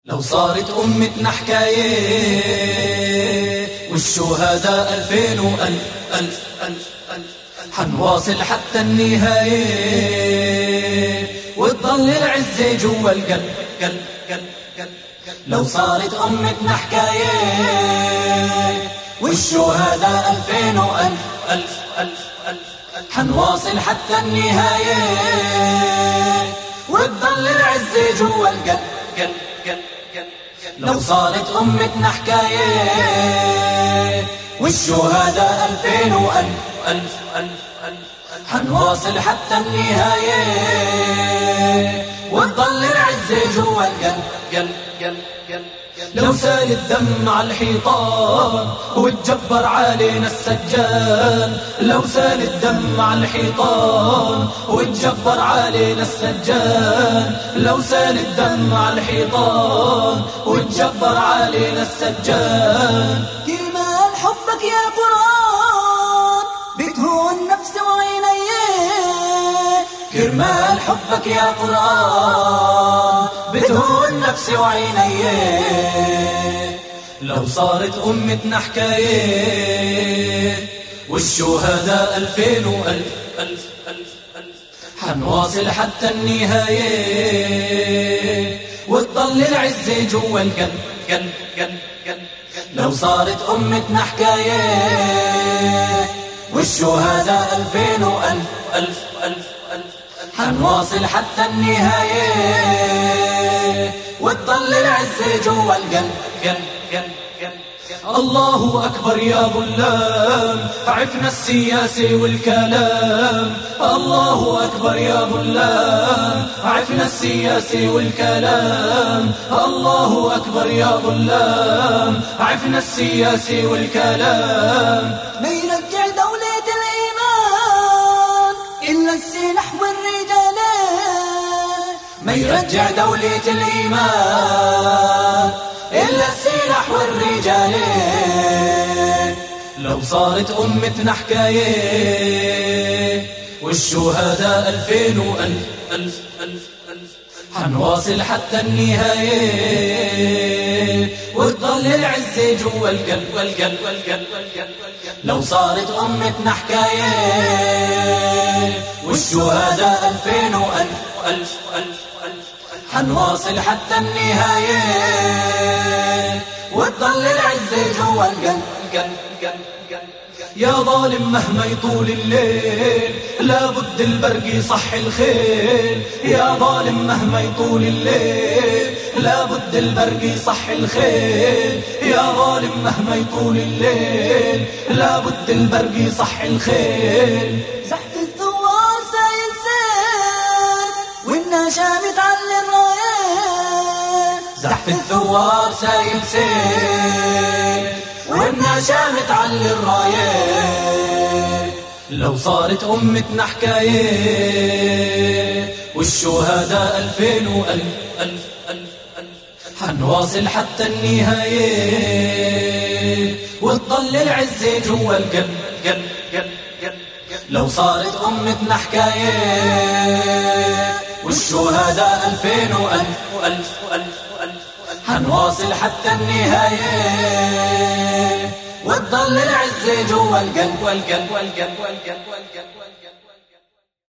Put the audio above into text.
لو صارت أمتنا حكاية والشهداء ألفين وألف ألف ألف ألف حنواصل حتى النهاية وتضل العزة جوا القلب قلب قلب قلب. لو صارت أمتنا حكاية والشهداء ألفين وألف ألف ألف ألف حنواصل حتى النهاية وتضل العزة جوا القلب قلب قلب. لو صارت أمتنا حكاية والشهداء ألفين وألف ألف ألف ألف حنواصل حتى النهاية وتضل العزة جوا القلب قلب قلب قلب. لو سال الدم على الحيطان وتجبر علينا السجان، لو سال الدم على الحيطان وتجبر علينا السجان، لو سال الدم على الحيطان وتجبر علينا السجان. كرمال حبك يا قرآن بتهون نفسي وعيني، كرمال حبك يا قرآن بتهون نفسي وعيني. لو صارت أمتنا حكاية والشهداء ألفين وألف ألف ألف ألف حنواصل حتى النهاية وتضل العزة جوا القلب قلب قلب قلب. لو صارت أمتنا حكاية والشهداء ألفين وألف ألف ألف ألف حنواصل حتى النهاية وتضل العزة جوا القلب قلب قلب قلب. الله أكبر يا ظلام عفنا السياسة والكلام، الله أكبر يا ظلام عفنا السياسة والكلام، الله أكبر يا ظلام عفنا السياسة والكلام. ما يرجع دولة الإيمان إلا السلاح والرجال، ما يرجع دولة الإيمان إلا السلاح والرجال. لو صارت أمتنا حكاية والشهداء ألفين وألف ألف ألف ألف حنواصل حتى النهاية وتضل العزة جوا القلب والقلب والقلب والقلب. لو صارت أمتنا حكاية والشهداء ألفين وألف ألف ألف ألف حنواصل حتى النهاية وتضل العزة جوا القلب قلب قلب قلب. يا ظالم مهما يطول الليل لابد البرق يصحي الخيل، يا ظالم مهما يطول الليل لابد البرق يصحي الخيل، يا ظالم مهما يطول الليل لابد البرق يصحي الخيل. زحف الثوار سايل سيل والنشامة تعلي الرايات، زحف الثوار سايل سيل والنشامة تعلي الرايات. لو صارت أمتنا حكاية والشهداء ألفين وألف ألف ألف ألف حنواصل حتى النهاية وتضل العزة جوا القلب قلب قلب قلب. لو صارت أمتنا حكاية والشهداء ألفين وألف وألف وألف وألف حنواصل حتى النهاية وتضل العزة جوا القلب والقلب والقلب والقلب والقلب.